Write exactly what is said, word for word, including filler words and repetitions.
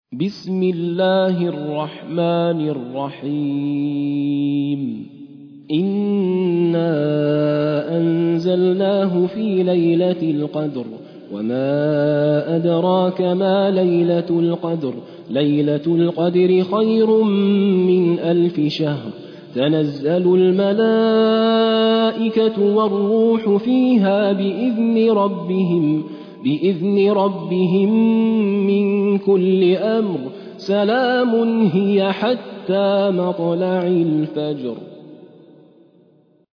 بسم الله الرحمن الرحيم إنا أنزلناه في ليلة القدر وما أدراك ما ليلة القدر ليلة القدر خير من ألف شهر تنزل الملائكة والروح فيها بإذن ربهم بإذن ربهم من كل أمر سلام هي حتى مطلع الفجر.